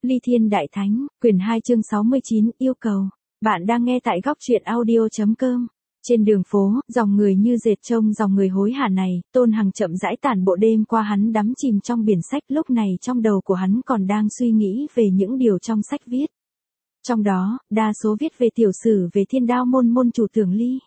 Ly Thiên Đại Thánh, quyển 2 chương 69, yêu cầu. Bạn đang nghe tại góc truyện audio.com. Trên đường phố, dòng người như dệt trông dòng người hối hả này, Tôn Hằng chậm rãi tản bộ đêm qua hắn đắm chìm trong biển sách, lúc này trong đầu của hắn còn đang suy nghĩ về những điều trong sách viết. Trong đó, đa số viết về tiểu sử về Thiên Đao môn môn chủ Tưởng Ly.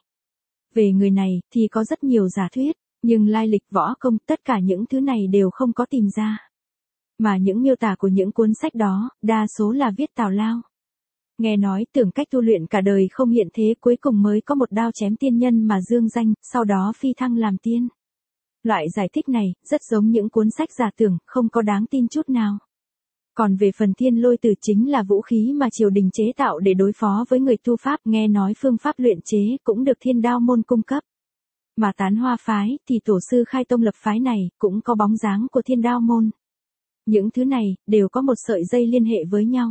Về người này, thì có rất nhiều giả thuyết, nhưng lai lịch võ công tất cả những thứ này đều không có tìm ra. Mà những miêu tả của những cuốn sách đó, đa số là viết tào lao. Nghe nói Tưởng cách tu luyện cả đời không hiện thế, cuối cùng mới có một đao chém tiên nhân mà dương danh, sau đó phi thăng làm tiên. Loại giải thích này, rất giống những cuốn sách giả tưởng, không có đáng tin chút nào. Còn về phần thiên lôi tử chính là vũ khí mà triều đình chế tạo để đối phó với người tu pháp, nghe nói phương pháp luyện chế cũng được Thiên Đao môn cung cấp. Mà Tán Hoa phái thì tổ sư khai tông lập phái này cũng có bóng dáng của Thiên Đao môn. Những thứ này đều có một sợi dây liên hệ với nhau.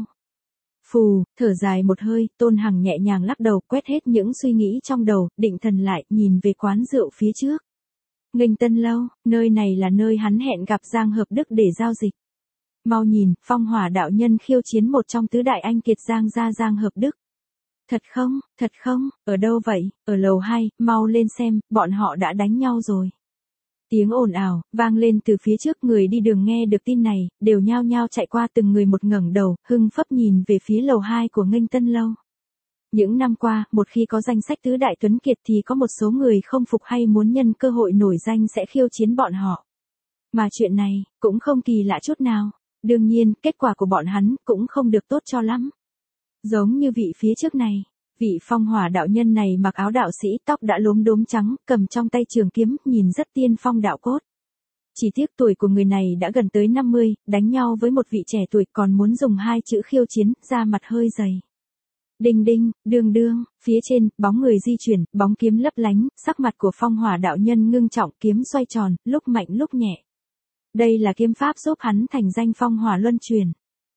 Phù, thở dài một hơi, Tôn Hằng nhẹ nhàng lắc đầu, quét hết những suy nghĩ trong đầu, định thần lại, nhìn về quán rượu phía trước. Nghênh Tân Lâu, nơi này là nơi hắn hẹn gặp Giang Hợp Đức để giao dịch. Mau nhìn, Phong Hỏa đạo nhân khiêu chiến một trong tứ đại anh kiệt Giang gia Giang Hợp Đức. Thật không, ở đâu vậy, ở lầu 2, mau lên xem, bọn họ đã đánh nhau rồi. Tiếng ồn ào vang lên từ phía trước, người đi đường nghe được tin này, đều nhao nhao chạy qua, từng người một ngẩng đầu, hưng phấp nhìn về phía lầu 2 của Nghênh Tân Lâu. Những năm qua, một khi có danh sách tứ đại tuấn kiệt thì có một số người không phục hay muốn nhân cơ hội nổi danh sẽ khiêu chiến bọn họ. Mà chuyện này, cũng không kỳ lạ chút nào. Đương nhiên, kết quả của bọn hắn cũng không được tốt cho lắm. Giống như vị phía trước này. Vị Phong Hỏa đạo nhân này mặc áo đạo sĩ, tóc đã lốm đốm trắng, cầm trong tay trường kiếm, nhìn rất tiên phong đạo cốt. Chỉ tiếc tuổi của người này đã gần tới 50, đánh nhau với một vị trẻ tuổi còn muốn dùng hai chữ khiêu chiến, da mặt hơi dày. Đinh đinh, đương đương, phía trên, bóng người di chuyển, bóng kiếm lấp lánh, sắc mặt của Phong Hỏa đạo nhân ngưng trọng, kiếm xoay tròn, lúc mạnh lúc nhẹ. Đây là kiếm pháp giúp hắn thành danh Phong Hỏa luân truyền.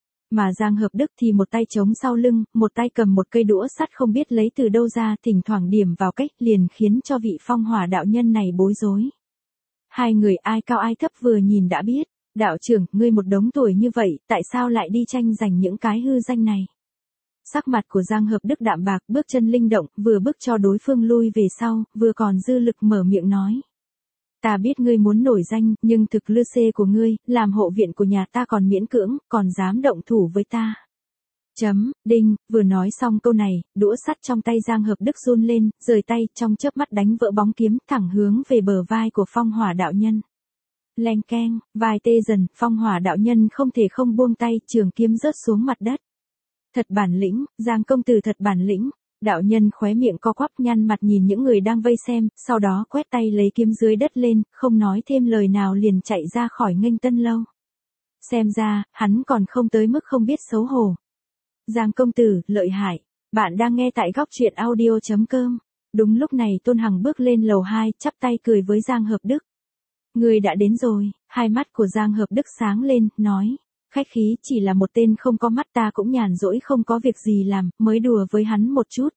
Mà Giang Hợp Đức thì một tay chống sau lưng, một tay cầm một cây đũa sắt không biết lấy từ đâu ra, thỉnh thoảng điểm vào cách, liền khiến cho vị Phong Hỏa đạo nhân này bối rối. Hai người ai cao ai thấp vừa nhìn đã biết, đạo trưởng, ngươi một đống tuổi như vậy, tại sao lại đi tranh giành những cái hư danh này? Sắc mặt của Giang Hợp Đức đạm bạc, bước chân linh động, vừa bước cho đối phương lui về sau, vừa còn dư lực mở miệng nói. Ta biết ngươi muốn nổi danh, nhưng thực lực của ngươi, làm hộ viện của nhà ta còn miễn cưỡng, còn dám động thủ với ta. Đinh, vừa nói xong câu này, đũa sắt trong tay Giang Hợp Đức run lên, rời tay, trong chớp mắt đánh vỡ bóng kiếm, thẳng hướng về bờ vai của Phong Hỏa đạo nhân. Leng keng, vai tê dần, Phong Hỏa đạo nhân không thể không buông tay, trường kiếm rớt xuống mặt đất. Thật bản lĩnh, Giang công tử thật bản lĩnh. Đạo nhân khóe miệng co quắp, nhăn mặt nhìn những người đang vây xem, sau đó quét tay lấy kiếm dưới đất lên, không nói thêm lời nào liền chạy ra khỏi Nghênh Tân Lâu. Xem ra, hắn còn không tới mức không biết xấu hổ. Giang công tử, lợi hại. Bạn đang nghe tại góc truyện audio.com. Đúng lúc này Tôn Hằng bước lên lầu 2, chắp tay cười với Giang Hợp Đức. Người đã đến rồi, hai mắt của Giang Hợp Đức sáng lên, nói. Khách khí, chỉ là một tên không có mắt, ta cũng nhàn rỗi không có việc gì làm, mới đùa với hắn một chút.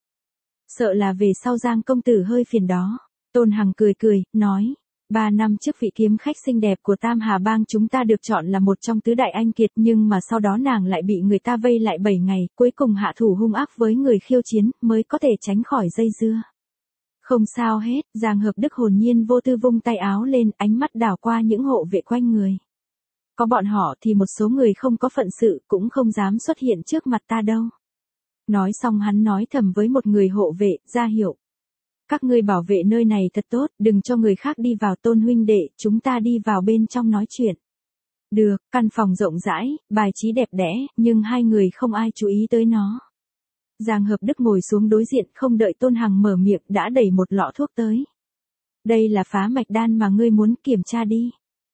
Sợ là về sau Giang công tử hơi phiền đó. Tôn Hằng cười, nói. 3 năm trước vị kiếm khách xinh đẹp của Tam Hà Bang chúng ta được chọn là một trong tứ đại anh kiệt, nhưng mà sau đó nàng lại bị người ta vây lại 7 ngày, cuối cùng hạ thủ hung ác với người khiêu chiến, mới có thể tránh khỏi dây dưa. Không sao hết, Giang Hợp Đức hồn nhiên vô tư vung tay áo lên, ánh mắt đảo qua những hộ vệ quanh người. Có bọn họ thì một số người không có phận sự cũng không dám xuất hiện trước mặt ta đâu. Nói xong hắn nói thầm với một người hộ vệ, ra hiệu. Các ngươi bảo vệ nơi này thật tốt, đừng cho người khác đi vào. Tôn huynh đệ, chúng ta đi vào bên trong nói chuyện. Được, căn phòng rộng rãi, bài trí đẹp đẽ, nhưng hai người không ai chú ý tới nó. Giang Hợp Đức ngồi xuống đối diện, không đợi Tôn Hằng mở miệng đã đẩy một lọ thuốc tới. Đây là phá mạch đan mà ngươi muốn, kiểm tra đi.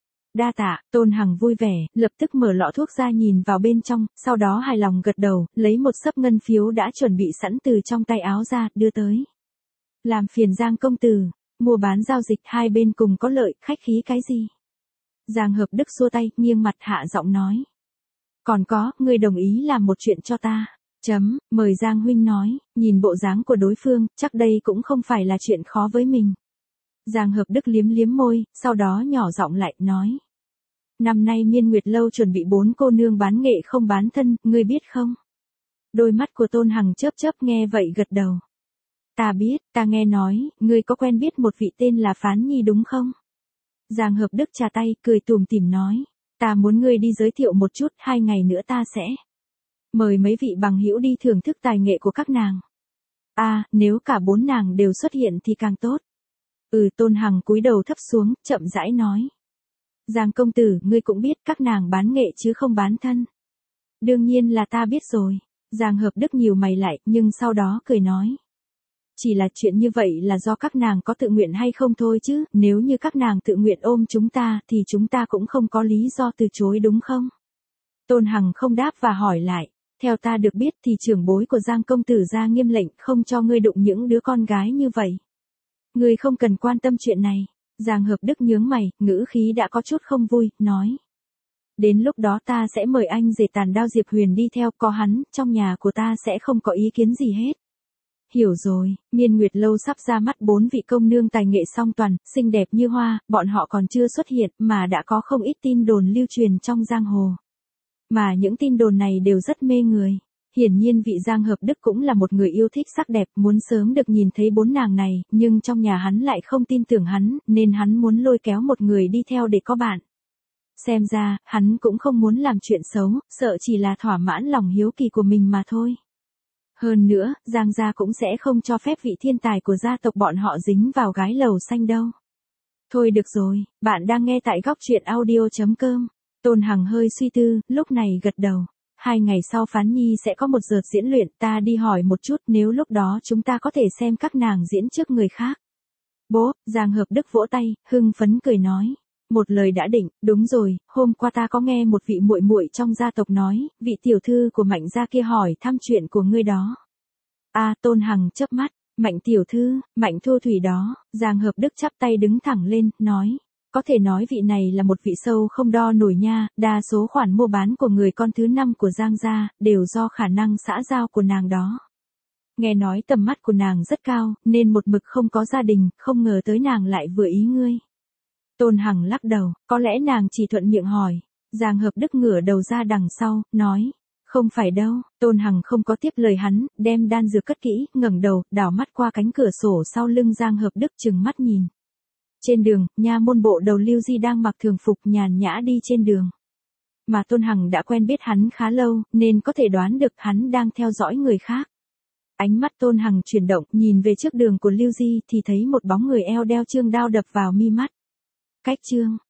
Đa tạ, Tôn Hằng vui vẻ, lập tức mở lọ thuốc ra nhìn vào bên trong, sau đó hài lòng gật đầu, lấy một xấp ngân phiếu đã chuẩn bị sẵn từ trong tay áo ra, đưa tới. Làm phiền Giang công tử, mua bán giao dịch hai bên cùng có lợi, khách khí cái gì? Giang Hợp Đức xua tay, nghiêng mặt hạ giọng nói. Còn có, ngươi đồng ý làm một chuyện cho ta. Mời Giang huynh nói, nhìn bộ dáng của đối phương, chắc đây cũng không phải là chuyện khó với mình. Giang Hợp Đức liếm liếm môi, sau đó nhỏ giọng lại, nói. Năm nay Miên Nguyệt Lâu chuẩn bị 4 cô nương bán nghệ không bán thân, ngươi biết không? Đôi mắt của Tôn Hằng chớp chớp nghe vậy gật đầu. Ta biết, ta nghe nói, ngươi có quen biết một vị tên là Phán Nhi đúng không? Giang Hợp Đức chà tay, cười tủm tỉm nói. Ta muốn ngươi đi giới thiệu một chút, 2 ngày nữa ta sẽ mời mấy vị bằng hữu đi thưởng thức tài nghệ của các nàng. Nếu cả 4 nàng đều xuất hiện thì càng tốt. Tôn Hằng cúi đầu thấp xuống, chậm rãi nói. Giang công tử, ngươi cũng biết các nàng bán nghệ chứ không bán thân. Đương nhiên là ta biết rồi. Giang Hợp Đức nhíu mày lại, nhưng sau đó cười nói. Chỉ là chuyện như vậy là do các nàng có tự nguyện hay không thôi chứ, nếu như các nàng tự nguyện ôm chúng ta thì chúng ta cũng không có lý do từ chối đúng không? Tôn Hằng không đáp và hỏi lại. Theo ta được biết thì trưởng bối của Giang công tử ra nghiêm lệnh không cho ngươi đụng những đứa con gái như vậy. Ngươi không cần quan tâm chuyện này. Giang Hợp Đức nhướng mày, ngữ khí đã có chút không vui, nói. Đến lúc đó ta sẽ mời anh rể Tàn Đao Diệp Huyền đi theo, có hắn, trong nhà của ta sẽ không có ý kiến gì hết. Hiểu rồi, Miên Nguyệt Lâu sắp ra mắt 4 vị công nương tài nghệ song toàn, xinh đẹp như hoa, bọn họ còn chưa xuất hiện mà đã có không ít tin đồn lưu truyền trong giang hồ. Mà những tin đồn này đều rất mê người. Hiển nhiên vị Giang Hợp Đức cũng là một người yêu thích sắc đẹp, muốn sớm được nhìn thấy 4 nàng này, nhưng trong nhà hắn lại không tin tưởng hắn, nên hắn muốn lôi kéo một người đi theo để có bạn. Xem ra, hắn cũng không muốn làm chuyện xấu, sợ chỉ là thỏa mãn lòng hiếu kỳ của mình mà thôi. Hơn nữa, Giang gia cũng sẽ không cho phép vị thiên tài của gia tộc bọn họ dính vào gái lầu xanh đâu. Thôi được rồi, bạn đang nghe tại góc truyện audio.com. Tôn Hằng hơi suy tư, lúc này gật đầu. 2 ngày sau Phán Nhi sẽ có một đợt diễn luyện, ta đi hỏi một chút nếu lúc đó chúng ta có thể xem các nàng diễn trước người khác. Bố, Giang Hợp Đức vỗ tay, hưng phấn cười nói. Một lời đã định, đúng rồi, hôm qua ta có nghe một vị muội muội trong gia tộc nói, vị tiểu thư của Mạnh gia kia hỏi thăm chuyện của ngươi đó. Tôn Hằng chớp mắt, Mạnh tiểu thư, Mạnh Thu Thủy đó, Giang Hợp Đức chắp tay đứng thẳng lên, nói. Có thể nói vị này là một vị sâu không đo nổi nha, đa số khoản mua bán của người con thứ 5 của Giang gia, đều do khả năng xã giao của nàng đó. Nghe nói tầm mắt của nàng rất cao, nên một mực không có gia đình, không ngờ tới nàng lại vừa ý ngươi. Tôn Hằng lắc đầu, có lẽ nàng chỉ thuận miệng hỏi. Giang Hợp Đức ngửa đầu ra đằng sau, nói. Không phải đâu, Tôn Hằng không có tiếp lời hắn, đem đan dược cất kỹ, ngẩng đầu, đảo mắt qua cánh cửa sổ sau lưng Giang Hợp Đức trừng mắt nhìn. Trên đường, nha môn bộ đầu Lưu Di đang mặc thường phục nhàn nhã đi trên đường. Mà Tôn Hằng đã quen biết hắn khá lâu, nên có thể đoán được hắn đang theo dõi người khác. Ánh mắt Tôn Hằng chuyển động, nhìn về trước đường của Lưu Di thì thấy một bóng người eo đeo chương đao đập vào mi mắt. Cách chương,